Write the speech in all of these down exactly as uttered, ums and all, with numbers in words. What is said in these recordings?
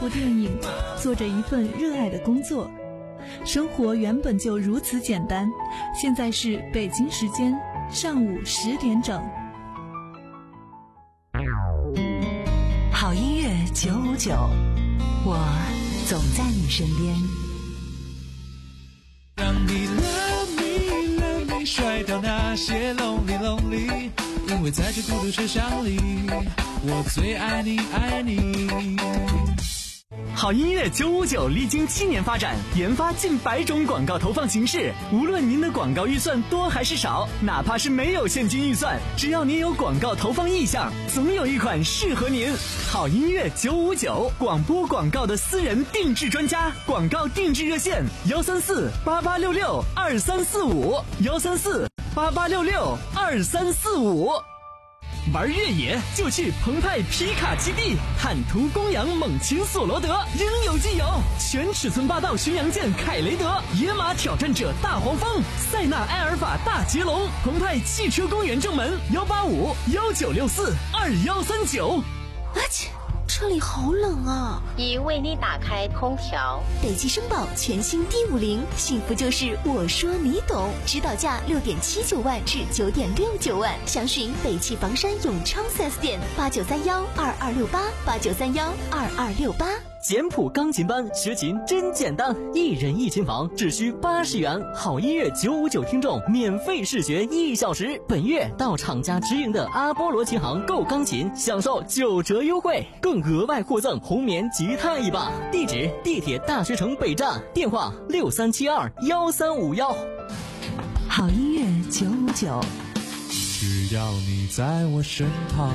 部电影，做着一份热爱的工作。生活原本就如此简单。现在是北京时间上午十点整。 好音乐九五九，我总在你身边。 让你 love me love me 甩掉那些 lonely lonely， 因为在这孤独车厢里，我最爱你爱你。 好音乐九五九历经七年发展，研发近百种广告投放形式。无论您的广告预算多还是少，哪怕是没有现金预算，只要您有广告投放意向，总有一款适合您。好音乐九五九，广播广告的私人定制专家，广告定制热线幺三四八八六六二三四五幺三四八八六六二三四五。玩越野就去澎湃皮卡基地，坦途公羊猛禽索罗德，应有尽有。全尺寸霸道巡洋舰凯雷德，野马挑战者大黄蜂，塞纳埃尔法大捷龙。澎湃汽车公园正门幺八五幺九六四二幺三九。 啊切，这里好冷啊！ 已为你打开空调。 北汽绅宝全新 D 五零，幸福就是我说你懂，指导价六点七九万至九点六九万，详询北汽房山永昌 四 S 店八九三幺二二六八八九三幺二二六八。 简谱钢琴班学琴真简单，一人一琴房只需八十元，好音乐九五九听众免费试学一小时。本月到厂家直营的阿波罗琴行购钢琴，享受九折优惠，更额外获赠红棉吉他一把。地址：地铁大学城北站，电话六三七二幺三五幺。 好音乐九五九， 只要你在我身旁。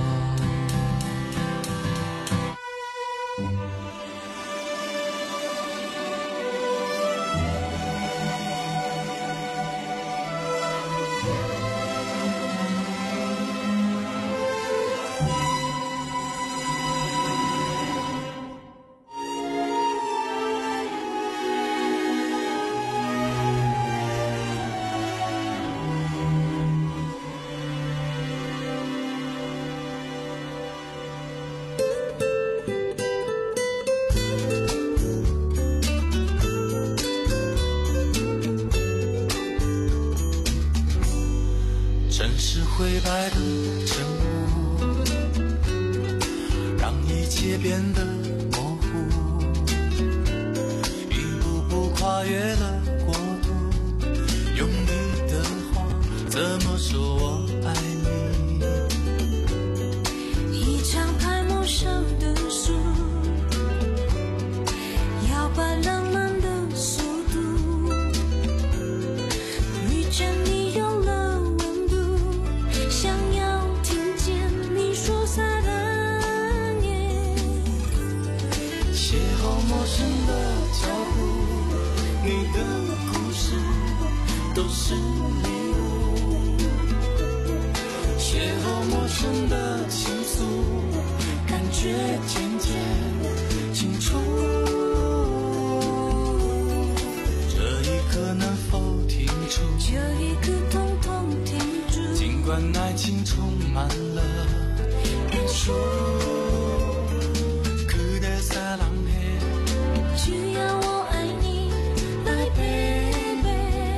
灰白的沉默，让一切变得模糊，一步步跨越了国度，用你的话怎么说我爱你。 一场太陌生的书，摇摆浪漫的速度，遇见你有了陌生的脚步，你的故事都是礼物，邂逅陌生的情愫，感觉渐渐清楚，这一刻能否停住， 这一刻统统停住， 尽管爱情充满了变数。 只要我爱你，来 baby。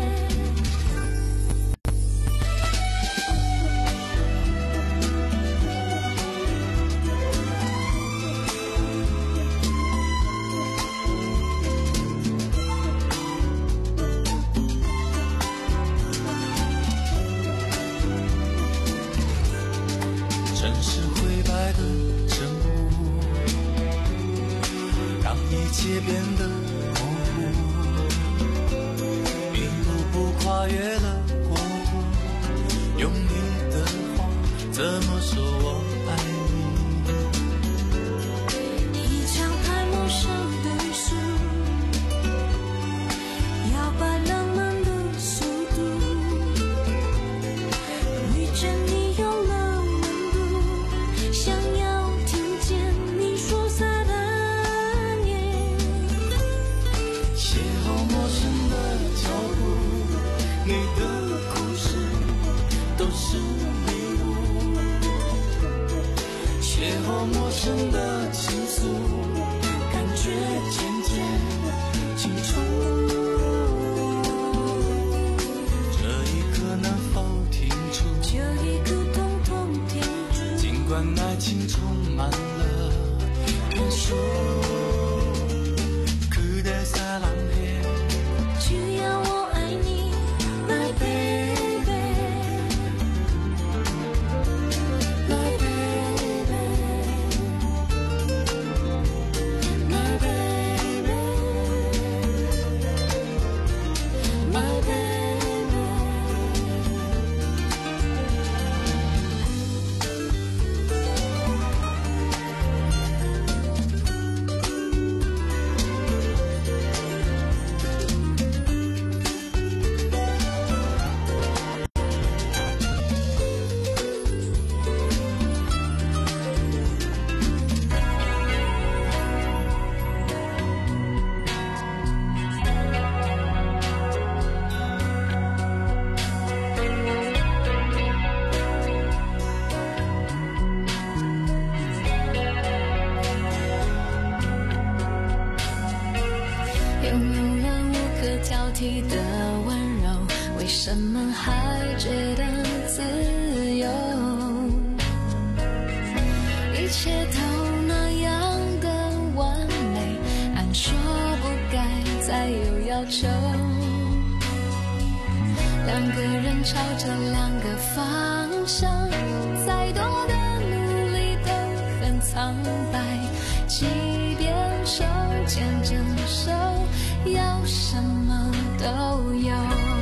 城市灰白的沉默，让一切变得模糊，一步步跨越了国度，用你的话怎么说我爱你。 一场太陌生的书，摇摆浪漫的速度，遇见你有了温度，想要听见你说撒的邂逅陌生的脚步，你的故事都是礼物，邂逅陌生的情愫，感觉渐渐清楚。这一刻能否停住？ 这一刻统统停住。 尽管爱情充满了变数。그대 사랑해。 只要我爱你 ，My baby。My baby, my baby, my baby。拥有了无可挑剔的温柔，为什么还觉得自由？一切都那样的完美，按说不该再有要求。两个人朝着两个方向，再多的努力都很苍白，即便手牵着手，要什么都有。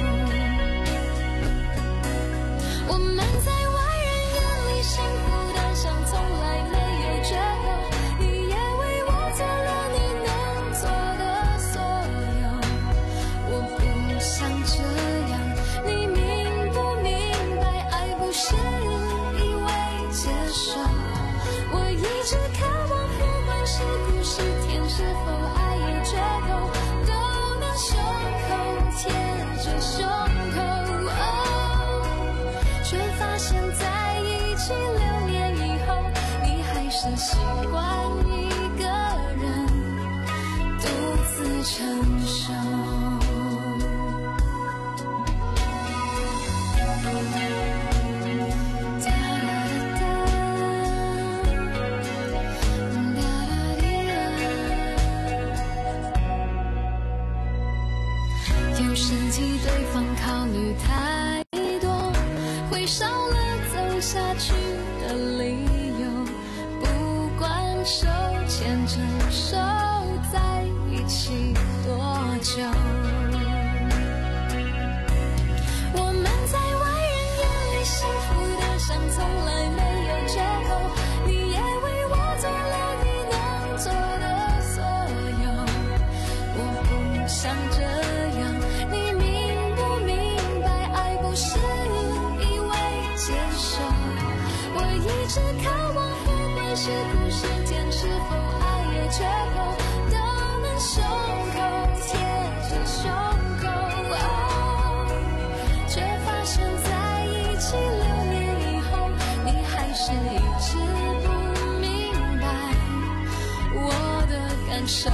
我们在外人眼里幸福的像从来没有绝口，你也为我做了你能做的所有。我不想这样，你明不明白？爱不是一味接受，我一直渴望不管是苦是甜，是否爱有绝口，都能胸口贴着胸口。哦，却发现在一起六年以后，你还是习惯一个人独自承受。有时替对方考虑太多，会少了走下去的理由。不管手牵着手在一起多久，我们在外人眼里幸福的像从来没有绝口，你也为我做了你能做的所有。我不想这样，你明不明白？爱不是一味接受，我一直渴望不管是苦是甜，是否爱有绝口，都能胸口贴着胸口。哦，却发现在一起六年以后，你还是一直不明白我的感受。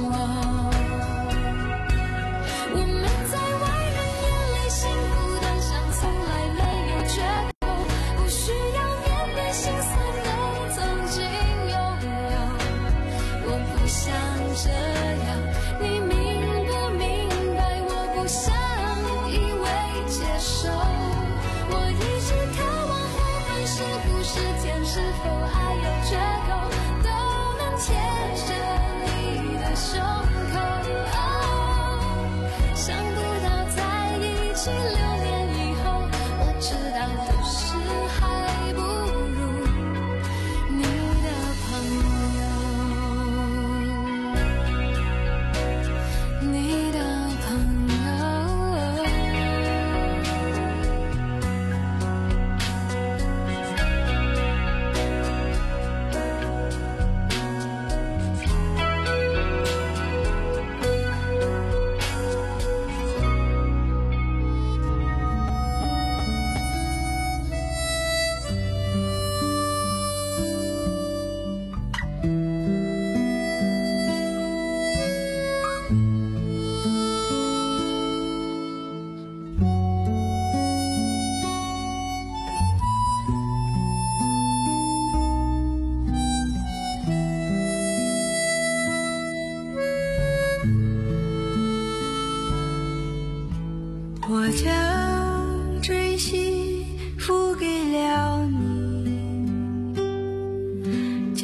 我们在外人眼里幸福的像从来没有绝口，不需要面对心酸能曾经拥有。我不想这样，你明不明白？我不想一味接受，我一直渴望不管是苦是甜，是否爱有绝口，都能贴着你的胸口。想不到在一起六年以后，我知道都是还不如你的朋友，你的朋友。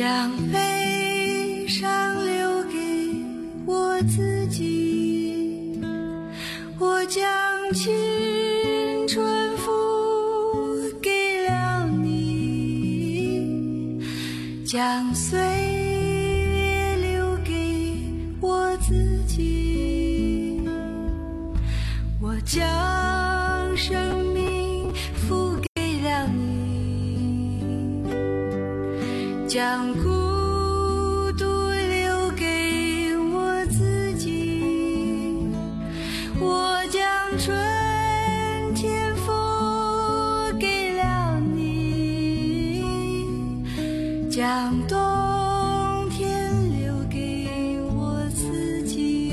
将悲伤留给我自己，我将青春付给了你，将岁月留给我自己，我将生命付给了你，将孤独留给我自己，我将春天付给了你，将冬天留给我自己。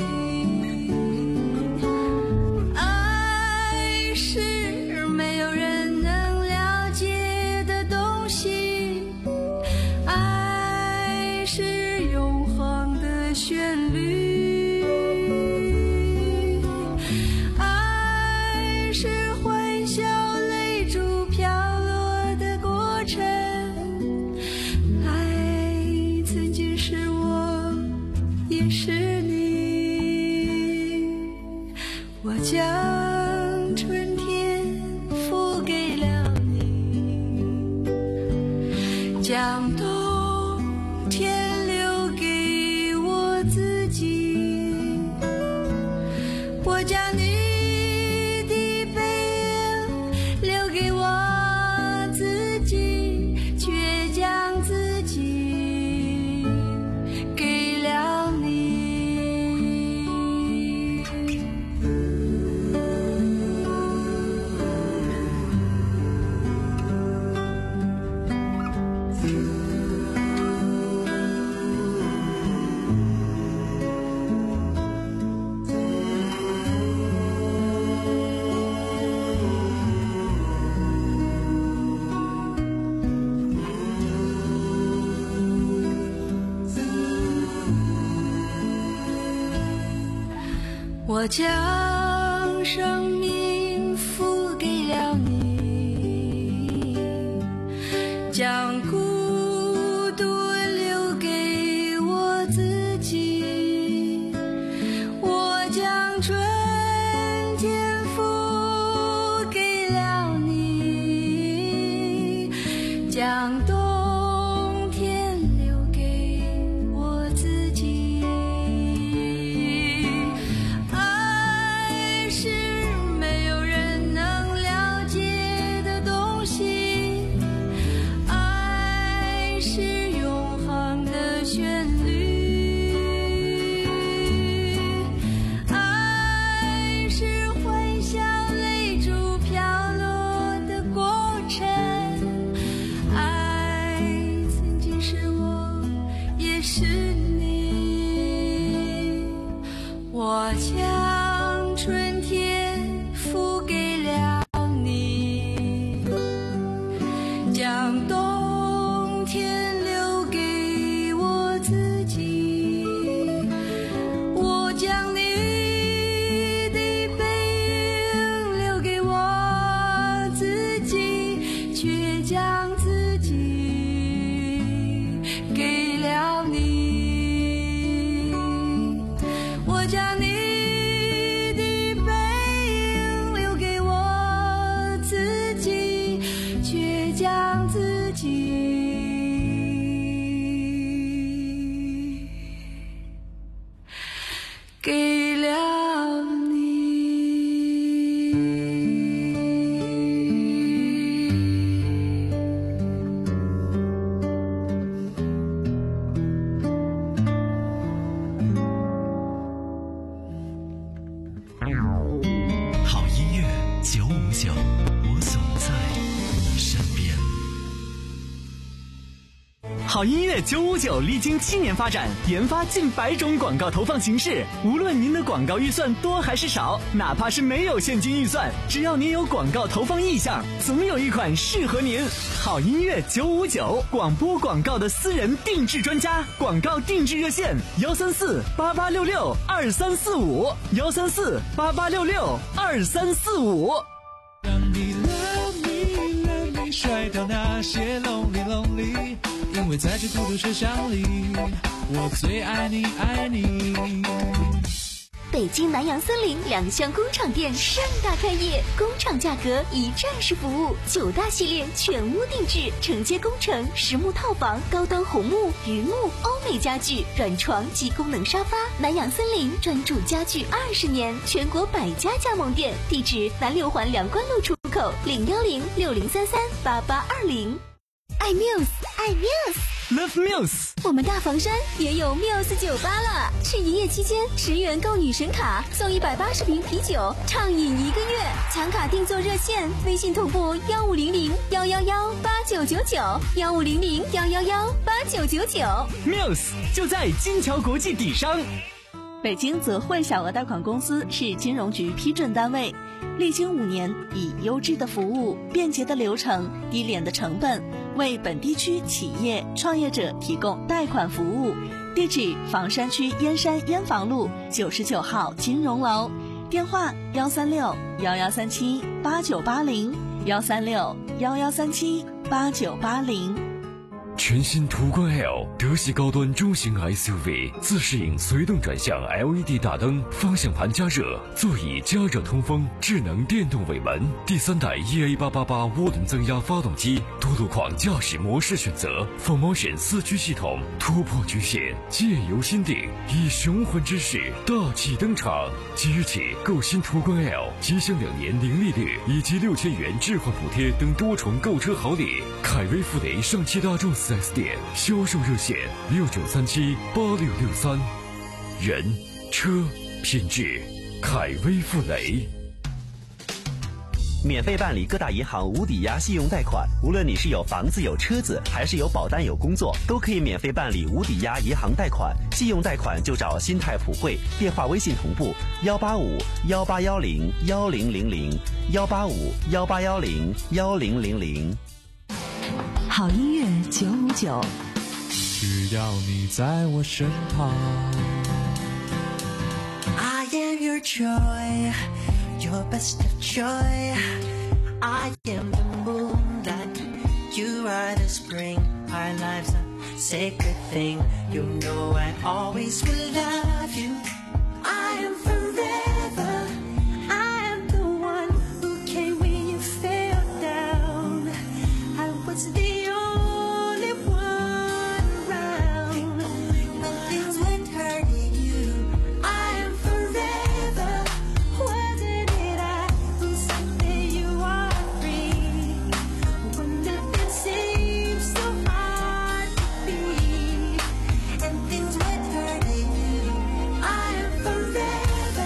爱是没有人能了解的东西，爱是永恒的旋律，爱是欢笑泪珠飘落的过程，爱曾经是我也是你，我将春天付给了你，将冬天留给我自己，我将你的背影留给我自己，却将自己给了你。我将生命付给了你，将孤独留给我自己，我将春天付给了你，将冬天留给我自己。爱是没有人能了解的东西，爱是永恒的旋律，爱是欢笑泪珠飘落的过程，爱曾经是我也是你，我将春天付给了你，将冬天留给我自己，我将你的背影留给我自己，却将自己给了你，我将你的背影留给我自己，却将自己给了你。 好音乐九五九，我总在你身边。 好音乐九五九历经七年发展，研发近百种广告投放形式。无论您的广告预算多还是少，哪怕是没有现金预算，只要您有广告投放意向，总有一款适合您。好音乐九五九，广播广告的私人定制专家，广告定制热线：幺三四八八六六二三四五，幺三四八八六六二三四五。 让你 love me love me，甩掉那些 lonely lonely。 因为在这孤独车厢里，我最爱你爱你。 北京南阳森林两项工厂店盛大开业，工厂价格一站式服务，九大系列全屋定制，承接工程、实木套房、高端红木、榆木、欧美家具、软床及功能沙发。南阳森林专注家具二十年，全国百家加盟店，地址南六环梁关路出口零幺零六零三三八八二零。爱 Muse， 爱 Muse。Love Muse， 我们大房山也有 Muse 酒吧了，是一夜期间十元购女神卡，送一百八十瓶啤酒，畅饮一个月。抢卡订座热线：微信同步幺五零零幺幺幺八九九九，幺五零零幺幺幺八九九九。 Muse 就在金桥国际底商。 北京泽汇小额贷款公司是金融局批准单位，历经五年，以优质的服务、便捷的流程、低廉的成本，为本地区企业创业者提供贷款服务。地址：房山区燕山燕房路九十九号金融楼，电话：幺三六幺幺三七八九八零，幺三六幺幺三七八九八零。 全新途观 L 德系高端中型 S U V， 自适应随动转向 L E D 大灯，方向盘加热，座椅加热通风，智能电动尾门，第三代 E A 八八八涡轮增压发动机，多路况驾驶模式选择 ，four motion 四驱系统，突破局限，借由心定，以雄浑之势大气登场。即日起购新途观 L， 即享两年零利率以及六千元置换补贴等多重购车好礼。凯威富雷上汽大众四 S 店销售热线六九三七八六六三，人车品质，凯威富雷。 免费办理各大银行无抵押信用贷款，无论你是有房子有车子，还是有保单有工作，都可以免费办理无抵押银行贷款。信用贷款就找新泰普惠，电话微信同步幺八五幺八幺零幺零零零幺八五幺八幺零幺零零零。 好音乐九五九， 只要你在我身旁。 I am your joy, your best of joy. I am the moonlight, you are the spring. Our lives a sacred thing. You know I always will love you. I am forever. I am the one who came when you fell down. I was the forever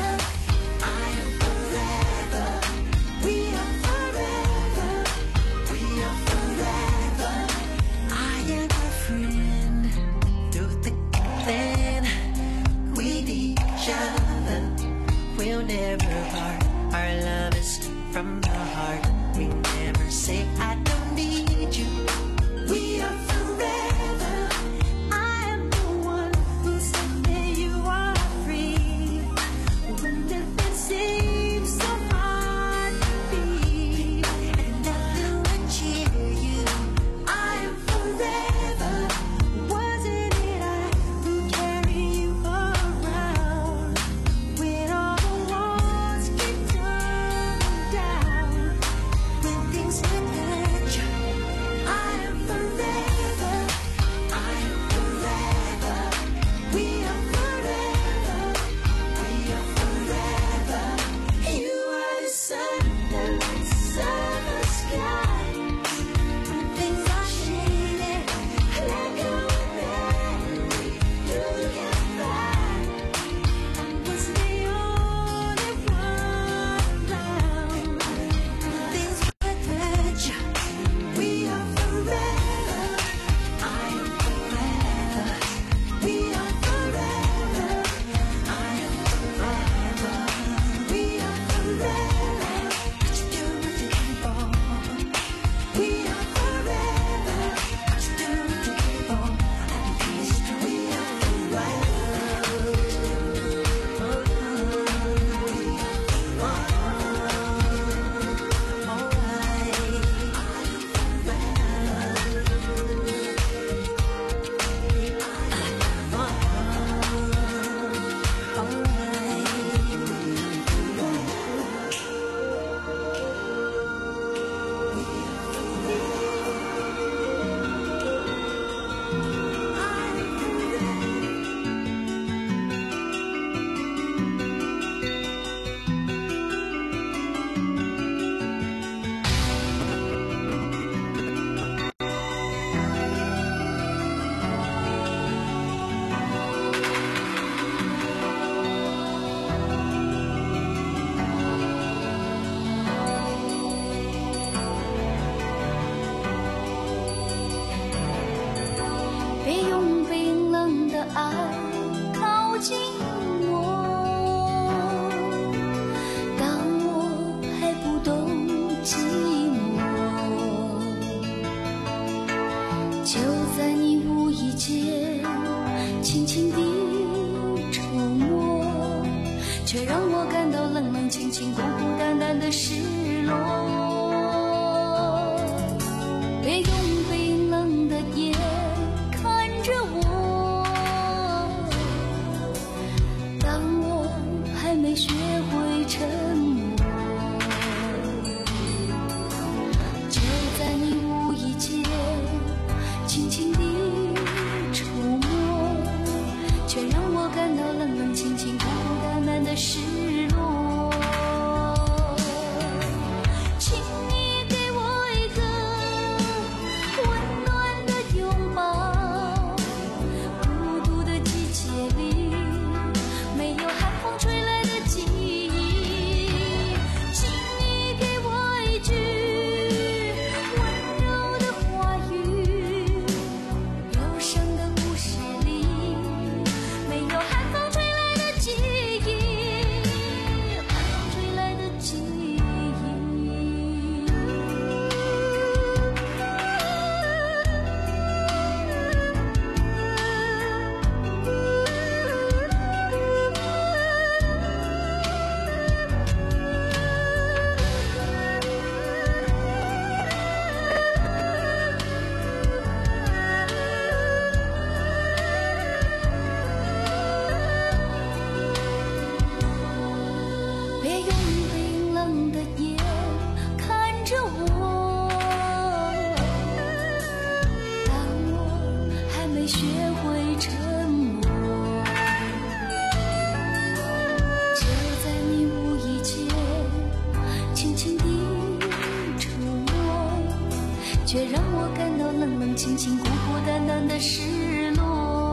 爱靠近我，当我还不懂寂寞，就在你无意间轻轻地触摸，却让我感到冷冷清清孤孤单单的失落。别用冰冷的眼看着我，当我还没学会沉默，就在你无意间轻轻地触摸，却让我感到冷冷清清孤孤单单的失落。请你给我一个温暖的拥抱，孤独的季节里没有寒风吹来的记忆，请你给我一句温柔的话语，忧伤的故事里没有寒风吹来的记忆，寒风吹来的记忆。别用冰冷的眼看着我，当我还没学会沉默，就在你无意间轻轻地触摸，却让我感到冷冷清清孤孤单单的失落。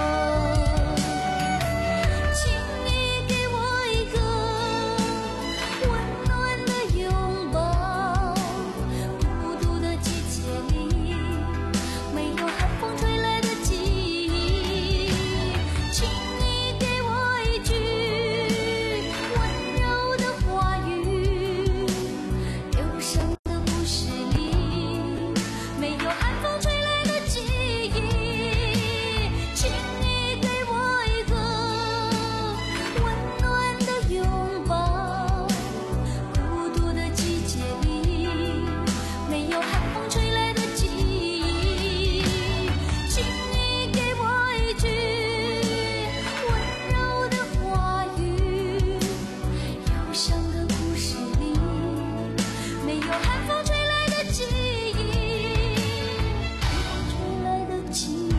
请你给我一个温暖的拥抱，孤独的季节里没有寒风吹来的记忆，请你给我一句温柔的话语，忧伤的故事里没有寒风吹来的记忆，请你给我一个温暖的拥抱，孤独的季节里没有寒风吹来的记忆，请你给我一句温柔的话语，忧伤的故事里没有寒风吹来的记忆，寒风吹来的记忆。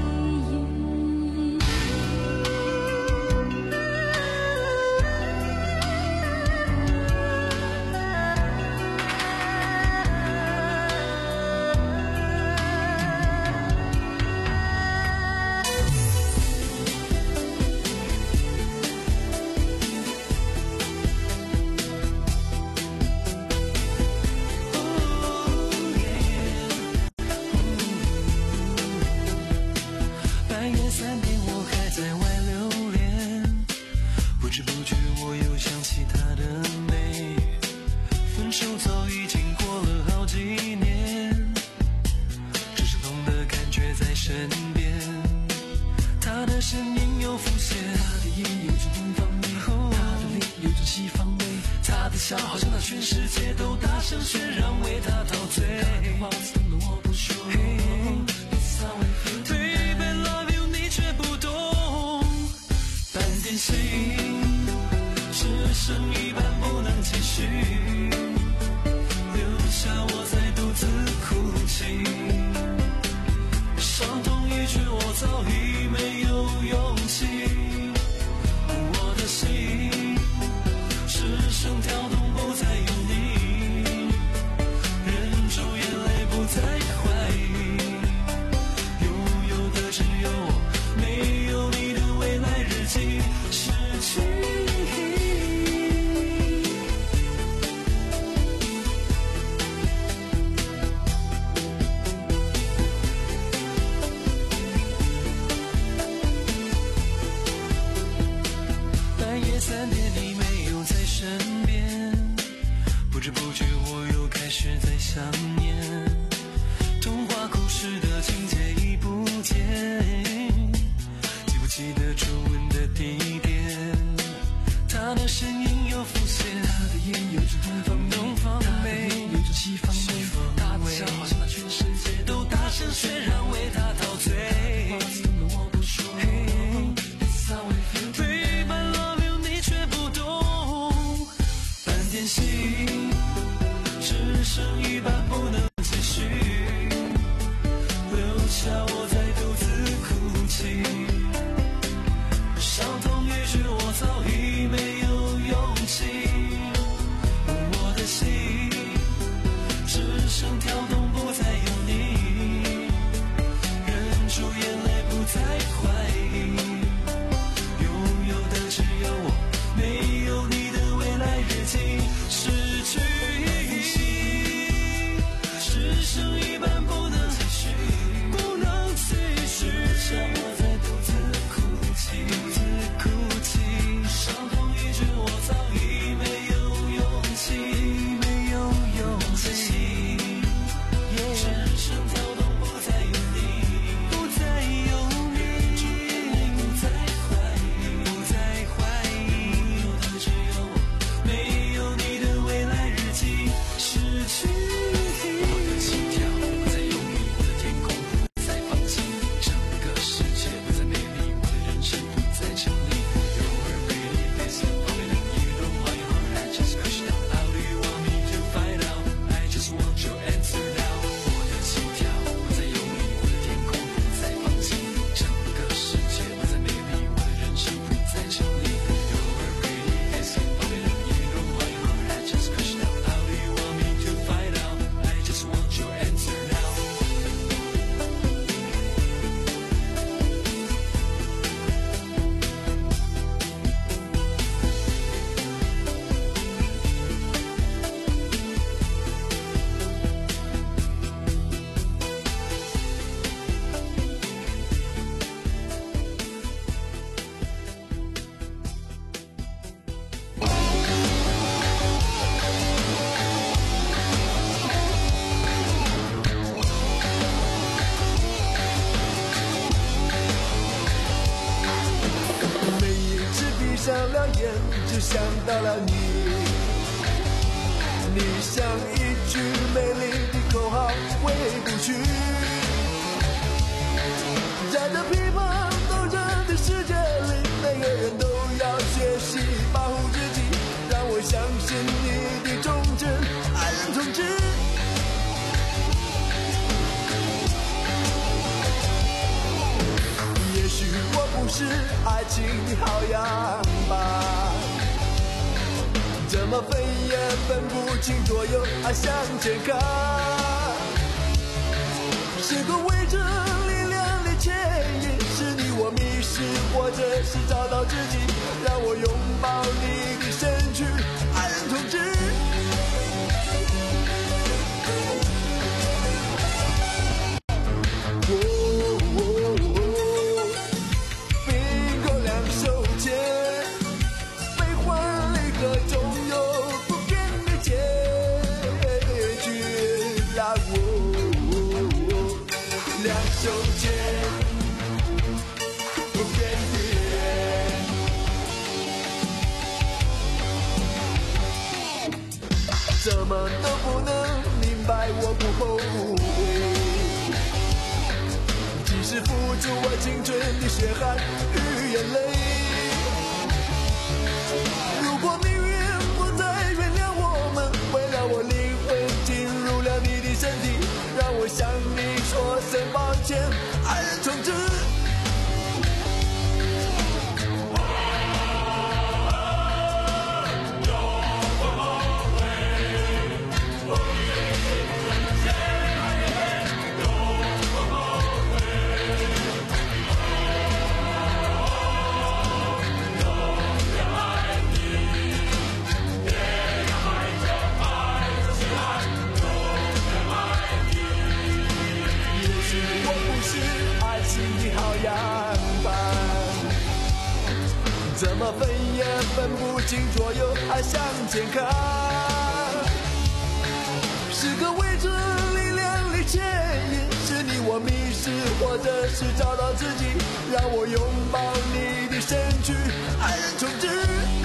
半夜三点我还在外流连，不知不觉我又想起她的美，分手早已经过了好几年，只是痛的感觉在身边，她的身影又浮现，她的眼有种东方美，她的脸有种西方味，她的笑好像那全世界都大声渲染为她陶醉，她的话刺痛了我不说，彼此安慰Baby love you 你却不懂，半点心是生一般不能继续，留下我在独自哭泣，伤痛一句我早已没有勇气，我的心只剩跳动不再有你，忍住眼泪不再怀疑。 上了眼，就想到了你。你像一句美丽的口号，回不去。在这乒乓斗争的世界里，每个人都要学习保护自己。让我相信你的忠贞，爱人同志。也许我不是爱情的好样吧，怎么分也分不清左右，爱向前看。是个为着力量的牵引，是你我迷失，或者是找到自己。让我拥抱你的身躯，爱人同志。怎么都不能明白我不后悔，即使付出我青春的血汗与眼泪。如果命运不再原谅我们，会让我灵魂进入了你的身体，让我向你说声抱歉，爱人同志。怎么分也分不清左右，爱向前看。是个为着力量的牵引，是你我迷失，或者是找到自己。让我拥抱你的身躯，爱人同志。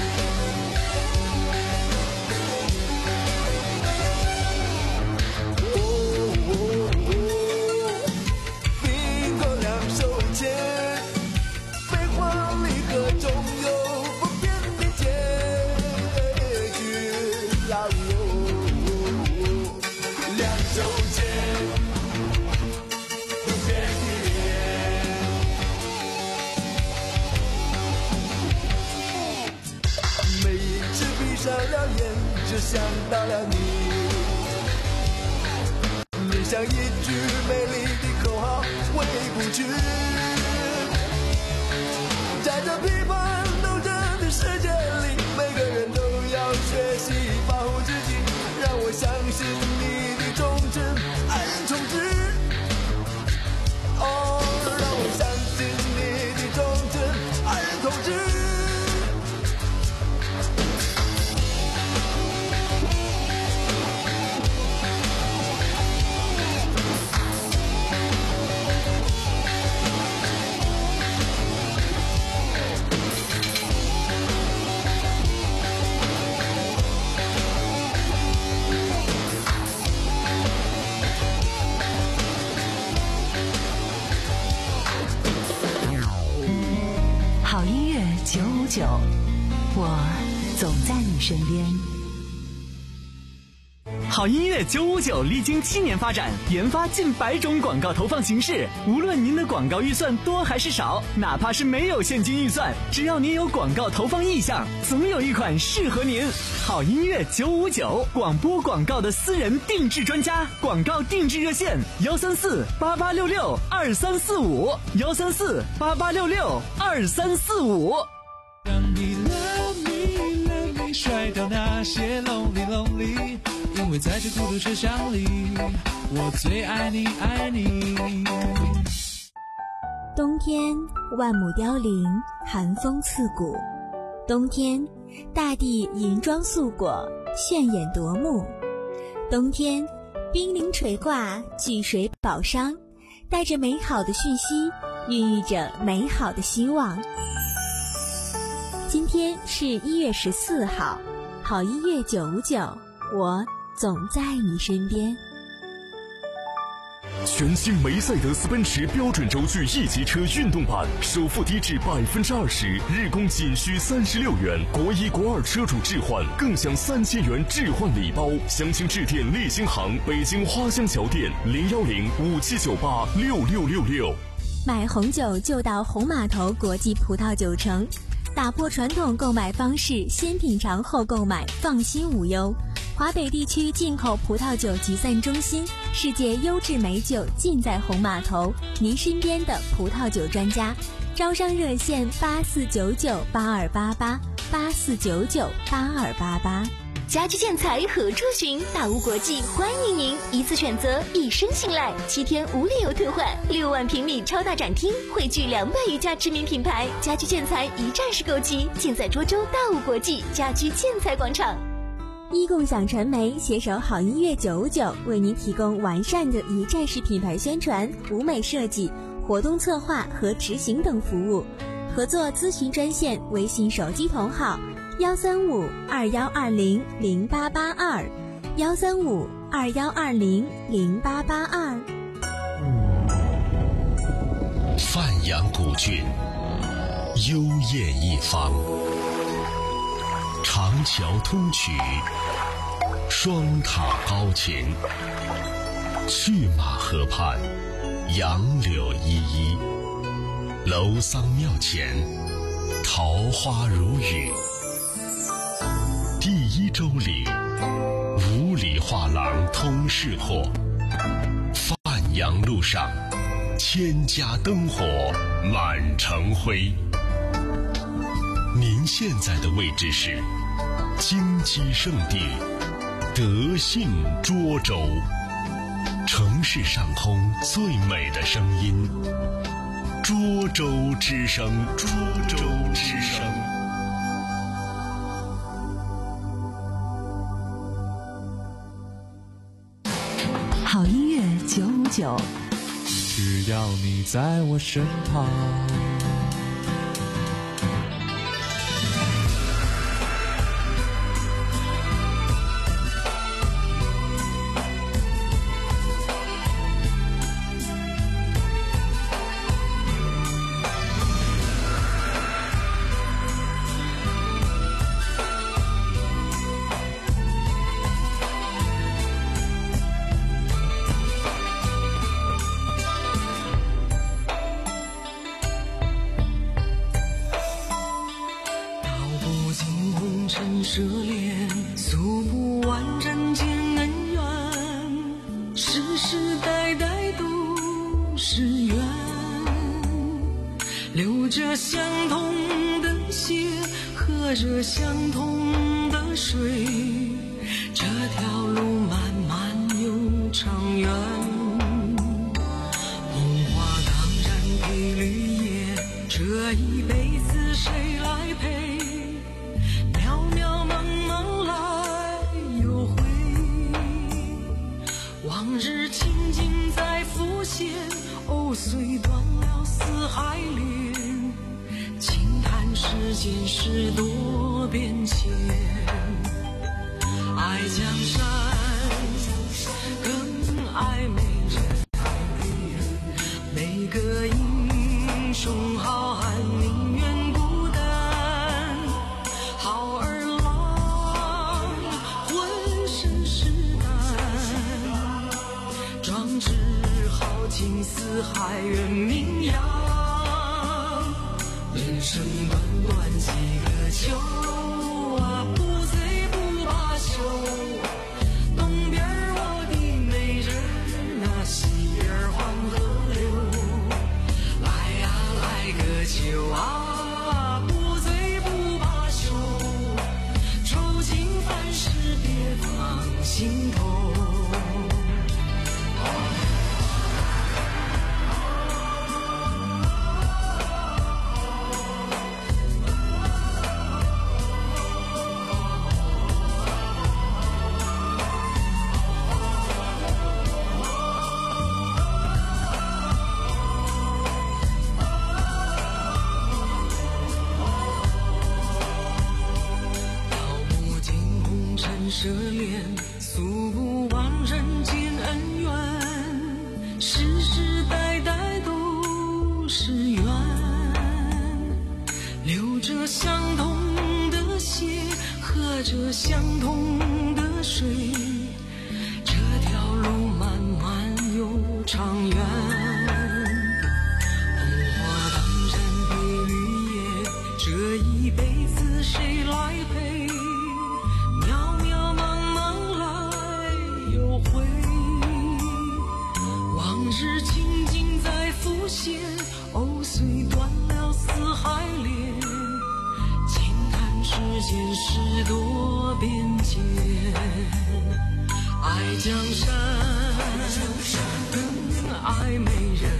就想到了你，你像一句美丽的口号，回不去。在这乒乓斗争的世界里，每个人都要学习保护自己。让我相信你的忠贞，爱人同志。哦，让我相信你的忠贞，爱人同志。 九五九，我总在你身边。 好音乐九五九历经七年发展，研发近百种广告投放形式。无论您的广告预算多还是少，哪怕是没有现金预算，只要您有广告投放意向，总有一款适合您。好音乐九五九，广播广告的私人定制专家，广告定制热线：幺三四八八六六二三四五，幺三四八八六六二三四五。 让你 love me love me 甩掉那些 lonely lonely， 因为在这孤独车厢里，我最爱你爱你。 冬天万亩凋零，寒风刺骨。冬天大地银装素裹，炫眼夺目。冬天冰凌垂挂，巨水宝商，带着美好的讯息，孕育着美好的希望。 今天是一月十四号，好音乐九五九，我总在你身边。 全新梅赛德斯奔驰标准轴距 E 级车运动版，首付低至百分之二十，日供仅需三十六元，国一国二车主置换更享三千元置换礼包。详情致电立新行北京花乡桥店零幺零五七九八六六六六。 买红酒就到红码头国际葡萄酒城，打破传统购买方式，先品尝后购买，放心无忧。华北地区进口葡萄酒集散中心，世界优质美酒尽在红码头，您身边的葡萄酒专家。招商热线八四九九八二八八八四九九八二八八。 家居建材何处寻？大屋国际欢迎您，一次选择，一生信赖，七天无理由退换，六万平米超大展厅，汇聚两百余家知名品牌，家居建材一站式购齐，尽在涿州大屋国际家居建材广场。 一共享传媒携手好音乐九五九，为您提供完善的一站式品牌宣传、舞美设计、活动策划和执行等服务。合作咨询专线：微信手机同号幺三五二幺二零零八八二，幺三五二幺二零零八八二。 范阳古郡，幽艳一方，长桥通衢，双塔高擎，去马河畔，杨柳依依，楼桑庙前，桃花如雨。第一周里，五里画廊通市货，范阳路上，千家灯火满城辉。您现在的位置是金鸡圣地德信涿州，城市上空最美的声音，涿州之声，涿州之声。 好音乐九五九， 只要你在我身旁。 涉猎，诉不完人间恩怨，世世代代都是缘，流着相同的血，喝着相同的水，这条路漫漫又长远。红花当然配绿叶，这一辈子谁来陪？往日情景在浮现，藕虽断了丝还连，轻叹世间事多变迁。爱江山更爱美人，每个英雄好汉宁愿孤单，好儿郎浑身是壮志豪情四海远名扬，人生短短几个秋啊，不醉不罢休。东边我的美人啊，西边黄河流，来呀来个秋啊，不醉不罢休。愁情烦事别放心头。 线，藕虽断了丝还连，轻叹世间事多变迁。爱江山，爱美人，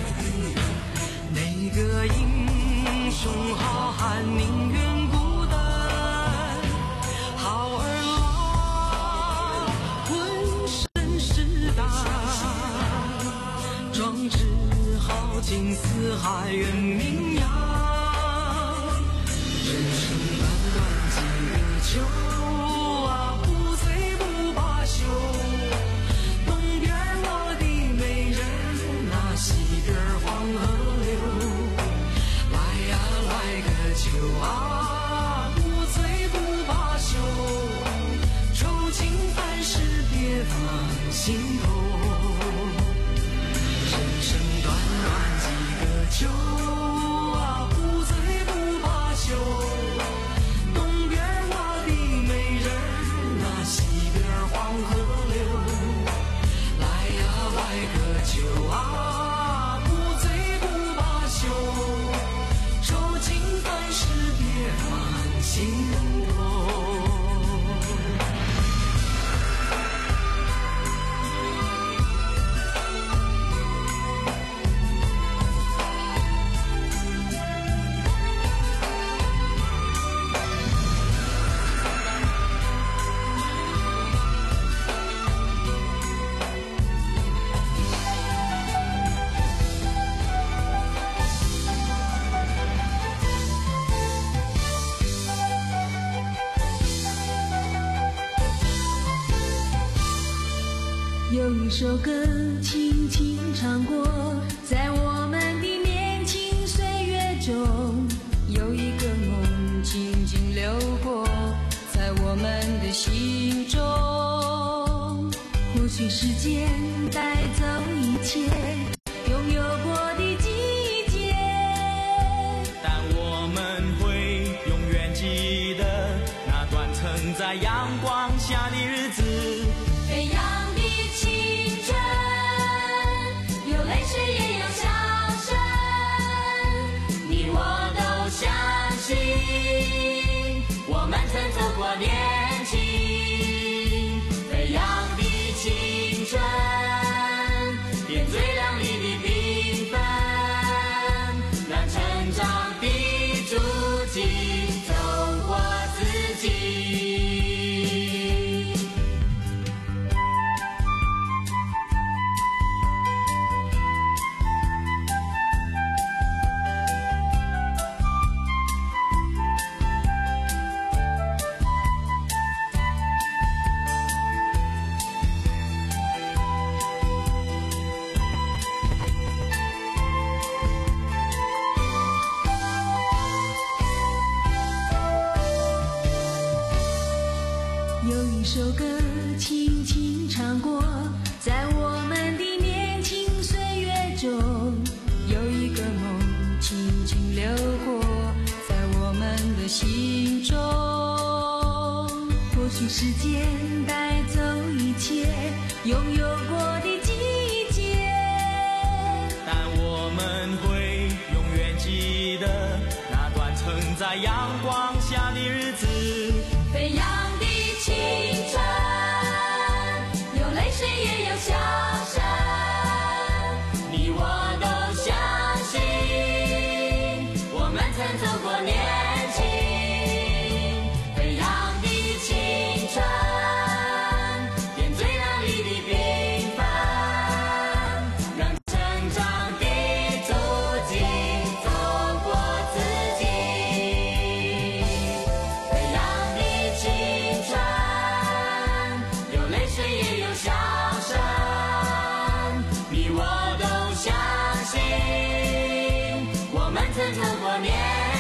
哪个英雄好汉宁愿孤单？好儿郎，浑身是胆，壮志豪情四海远名扬。人生短短几个秋啊，不醉不罢休。东边我的美人，那西边黄河流。来呀来个秋啊，不醉不罢休。愁情烦事别放心头。人生短短几个秋啊，不醉不罢休。东边我的美人，那西边黄河流。来呀来个秋啊，不醉不罢休。愁情烦事别放心头。 有一首歌轻轻唱过，在我们的年轻岁月中，有一个梦静静流过，在我们的心中。或许时间带走一切拥有过的季节， 但我们会永远记得那段曾在阳光下的日子。 飞扬的青春，有泪水也有笑声，你我都相信，我们曾走过年轻。飞扬的青春，点缀亮丽的缤纷，让成长的足迹走过自己。有一首歌轻轻唱过，在我们的年轻岁月中，有一个梦轻轻流过，在我们的心中。或许时间带走一切拥有过的季节， 但我们会永远记得那段曾在阳光下的日子。 飞扬的青春，有泪水也有笑声，你我都相信，我们曾走过年轻。飞扬的青春，点缀亮丽的缤纷，让成长的足迹走过自己。飞扬的青春，有泪水也有笑声，你我都相信，我们曾走过年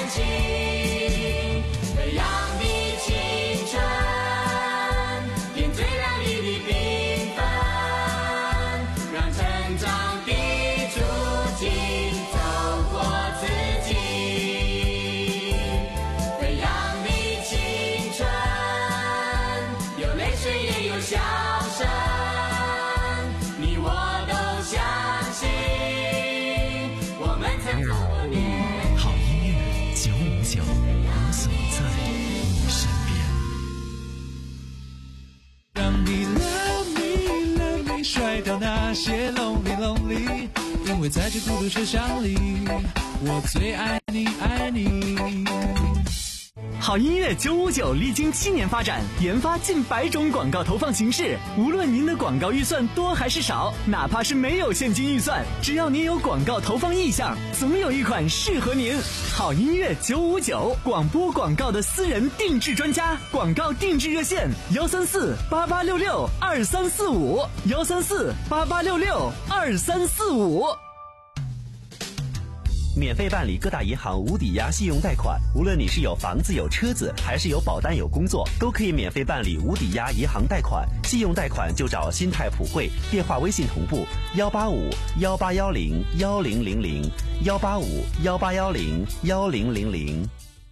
轻。飞扬的青春，点缀亮丽的缤纷，让成长的足迹走过自己。飞扬的青春，有泪水也有笑声，你我都相信， 久，我总在你身边。 让你 love me love me 甩掉那些 lonely lonely， 因为在这孤独车厢里，我最爱你爱你。 好音乐九五九历经七年发展，研发近百种广告投放形式。无论您的广告预算多还是少，哪怕是没有现金预算，只要您有广告投放意向，总有一款适合您。好音乐九五九，广播广告的私人定制专家，广告定制热线幺三四八八六六二三四五幺三四八八六六二三四五。 免费办理各大银行无抵押信用贷款，无论你是有房子有车子，还是有保单有工作，都可以免费办理无抵押银行贷款。信用贷款就找新泰普惠，电话微信同步幺八五幺八幺零幺零零零幺八五幺八幺零幺零零零。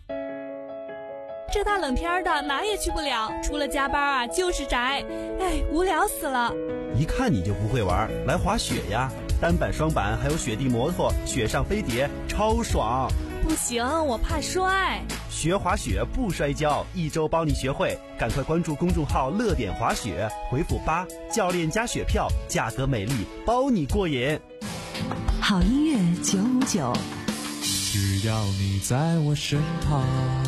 这大冷天的哪也去不了，除了加班啊就是宅，哎，无聊死了。 一看你就不会玩，来滑雪呀！单板、双板，还有雪地摩托、雪上飞碟，超爽！ 不行，我怕摔。 学滑雪不摔跤，一周帮你学会。赶快关注公众号“乐点滑雪”，回复八，教练加雪票，价格美丽，包你过瘾。 好音乐九五九， 只要你在我身旁。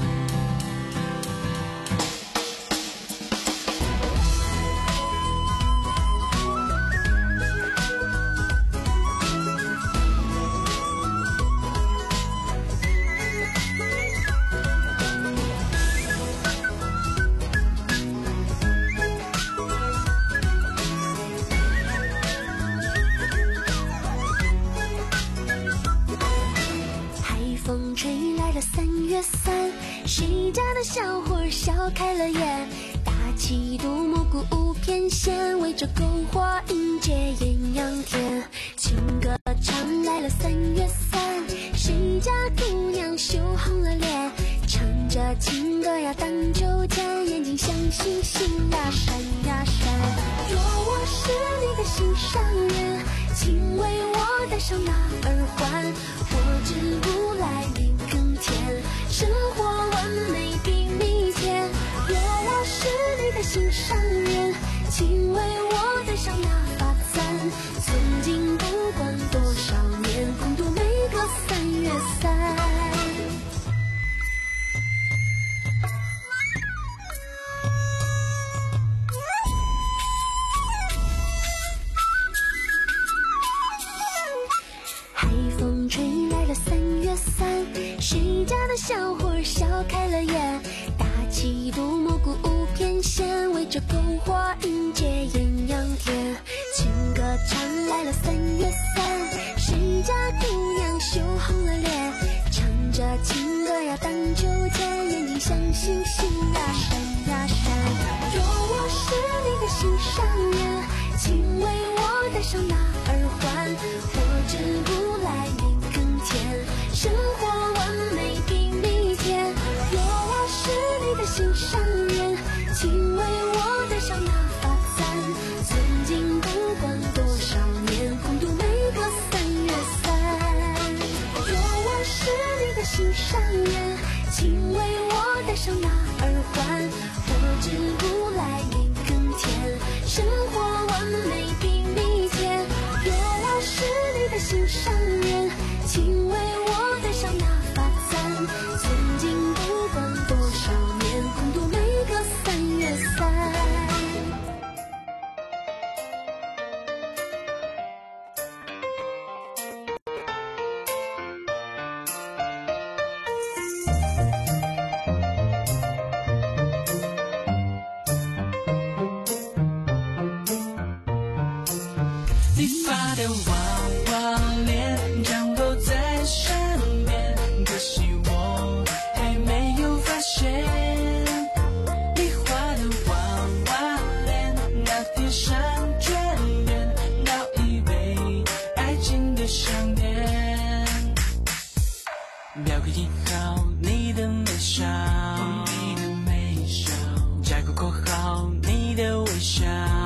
风吹来了三月三，谁家的小伙笑开了眼，打起独蘑菇五片线，围着篝火迎接艳阳天。情歌唱来了三月三，谁家姑娘羞红了脸，唱着情歌呀荡秋千，眼睛像星星呀闪呀闪。若我是你的心上人，请为我戴上那耳环，我只不来你更甜，生活完美比蜜甜。若我是你的心上人，请为我戴上那发簪，曾经不管多少年，共度每个三月三。谁家的小伙笑开了眼，打起独蘑菇五片线，围着篝火迎接艳阳天。情歌唱来了三月三，谁家姑娘羞红了脸，唱着情歌呀荡秋千，眼睛像星星呀闪呀闪。若我是你的心上人，请为我戴上那耳环，我只不来你更甜，生活完美比蜜甜。若我是你的心上人，请为我戴上那发簪，曾经不管多少年，共度每个三月三。若我是你的心上人，请为我戴上那耳环，我只不来你更甜，生活完美比蜜甜。若我是你的心上人，请为我戴上那发簪，曾经不管多少年，共度每个三月三。 你发的娃娃脸降落在身边，可惜我还没有发现。你画的娃娃脸那天上眷恋，早以为爱情的项链。表格印好你的美少，你的美少，加个括号你的微笑。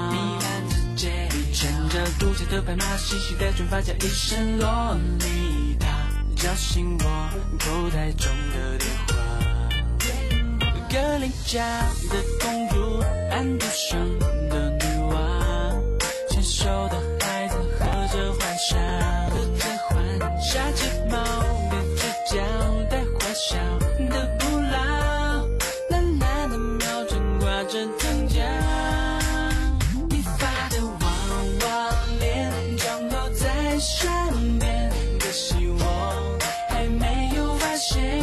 乘着独角的白马，细细的卷发加一身洛丽塔，叫醒我口袋中的电话。 格林家的公主，安徒生的女王，牵手的孩子合着欢笑，合着欢笑，睫毛连着角带坏笑的不老，懒懒的秒针挂着藤架，你发的娃娃脸降落在身边，可惜我还没有发现。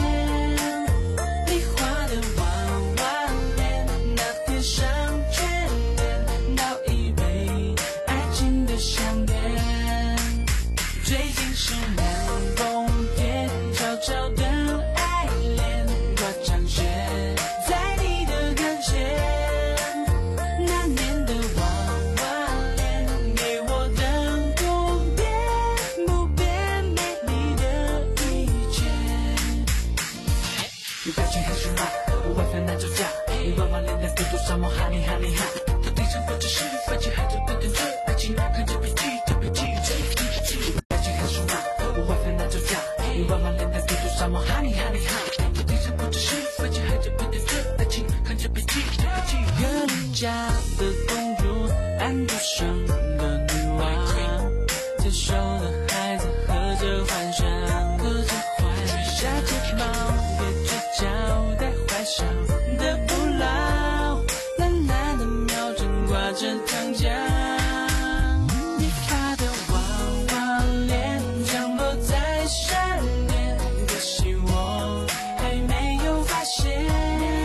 家的公主，安徒生的女王，牵手的孩子合着欢笑，合着欢笑，睫毛别着角带坏笑的不老，懒懒的秒针挂着藤架，你发的娃娃脸降落在身边，可惜我还没有发现。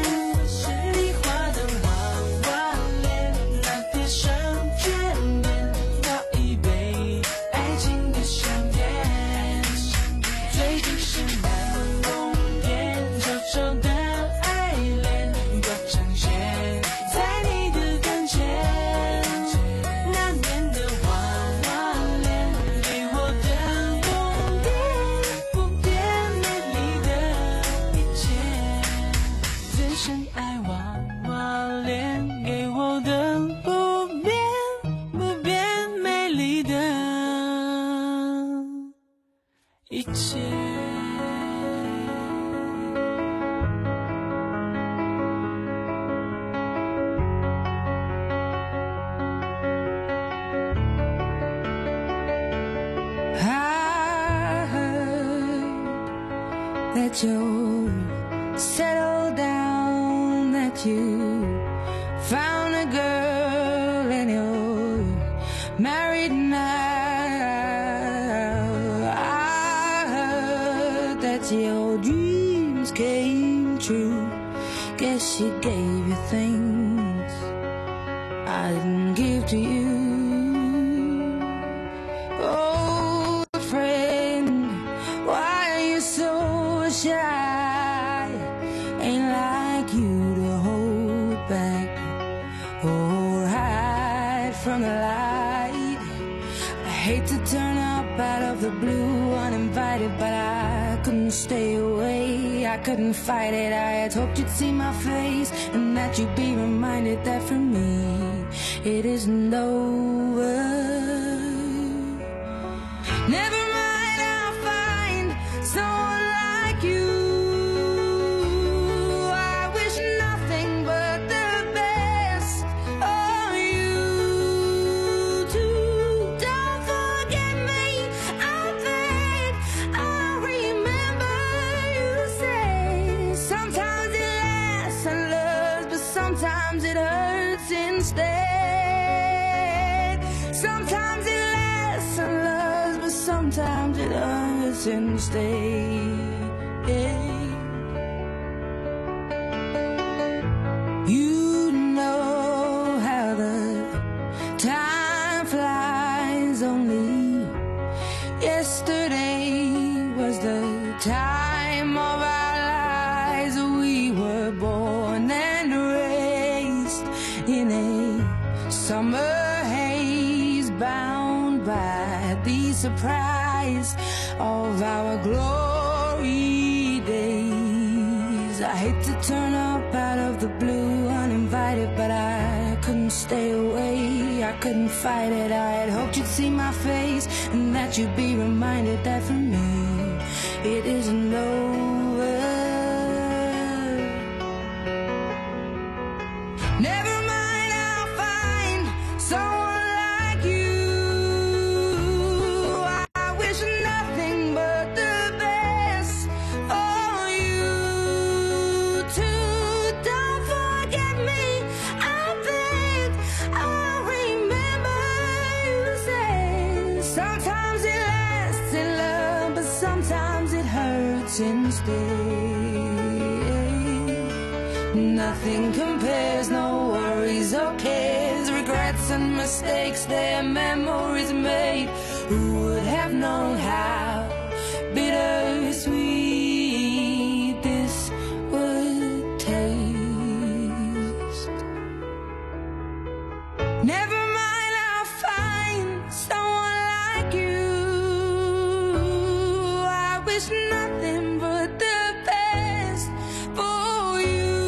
一切。 I heard that you settled down, that you found a girl and you're married now. Your dreams came true. Guess she gave you things I didn't give to you. Oh, friend, why are you so shy? Ain't like you to hold back or hide from the light. I hate to turn up out of the blue uninvited, but I couldn't stay away, I couldn't fight it. I had hoped you'd see my face and that you'd be reminded that for me it isn't over. Never mind, I'll find someone like you. I wish nothing but the best of you too. Don't forget me, I beg. I remember you say sometimes it lasts and loves, but sometimes it hurts instead. Sometimes it lasts and loves, but sometimes it hurts instead. You know how the time flies. Only yesterday was the time of our lives. We were born and raised in a summer haze, bound by the surprise of our glory days. I hate to turn up out of the blue uninvited, but I couldn't stay away, I couldn't fight it. I had hoped you'd see my face and that you'd be reminded that for me it isn't over. hurts instead. Nothing compares, no worries or cares, regrets and mistakes, their memories made. Who would have known how bittersweet this would taste? Never mind, I'll find someone like you. I wish nothing but the best for you.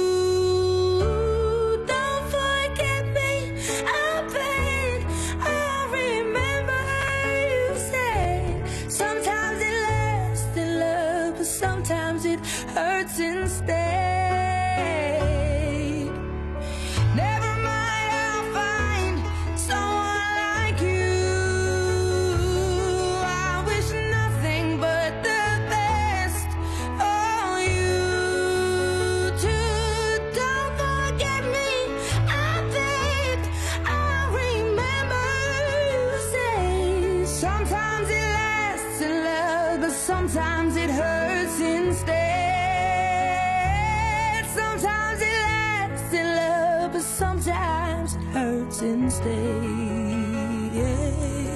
Don't forget me, I beg. I remember you said sometimes it lasts in love, but sometimes it hurts instead. Never mind, I'll find someone like you. I wish nothing but the best for you too. Don't forget me, I beg. I remember you say sometimes it lasts in love, but sometimes it hurts instead. Sometimes it lasts in love, but sometimes it hurts instead. Yeah.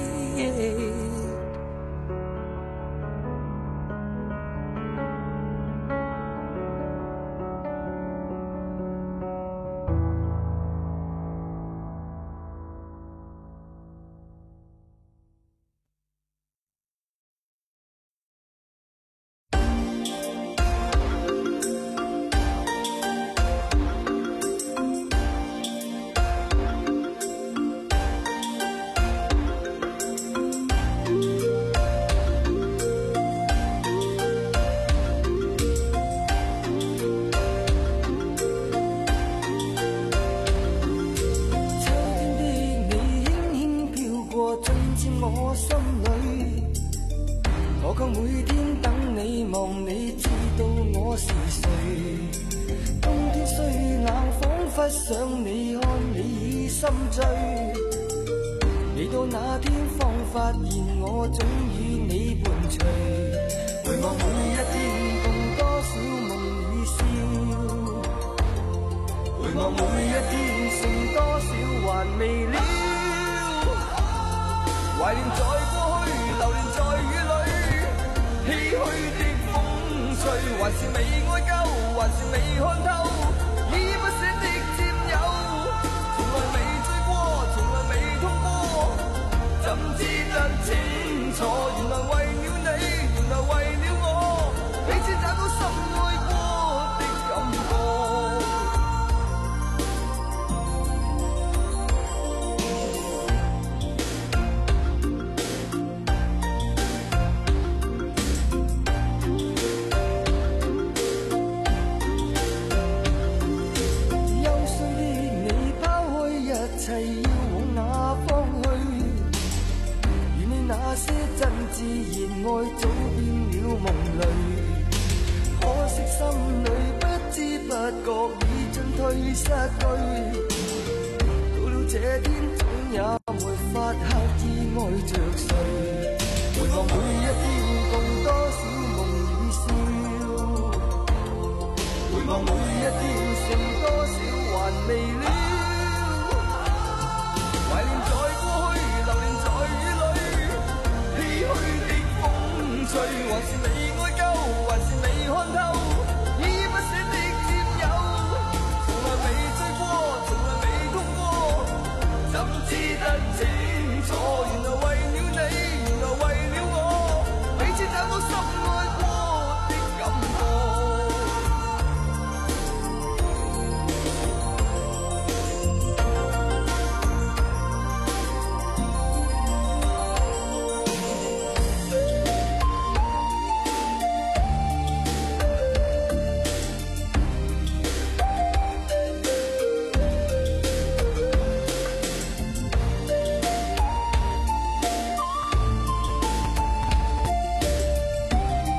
想你看你已心醉，未到那天方發現我總與你伴隨，回望每一天共多少夢與笑，回望每一天剩多少還未了，懷念在過去，流連在雨裏，唏噓的風吹，還是未愛夠，還是未看透，依不捨的佔有，從來未醉過，從來未痛過，怎知得清楚？原來為了你，原來為了我，彼此找到深愛過的感覺。要往哪方去？與你那些真摯熱愛早變了夢淚，可惜心裏不知不覺已進退失據。到了這天，總也沒法刻意愛着誰。回望每一天，共多少夢與笑。回望每一天，剩多少還未了。懷念在過去，流連在雨裏，唏噓的風吹，還是未愛夠，還是未看透，依不捨的佔有，從來未醉過，從來未痛過，怎知得清楚？原來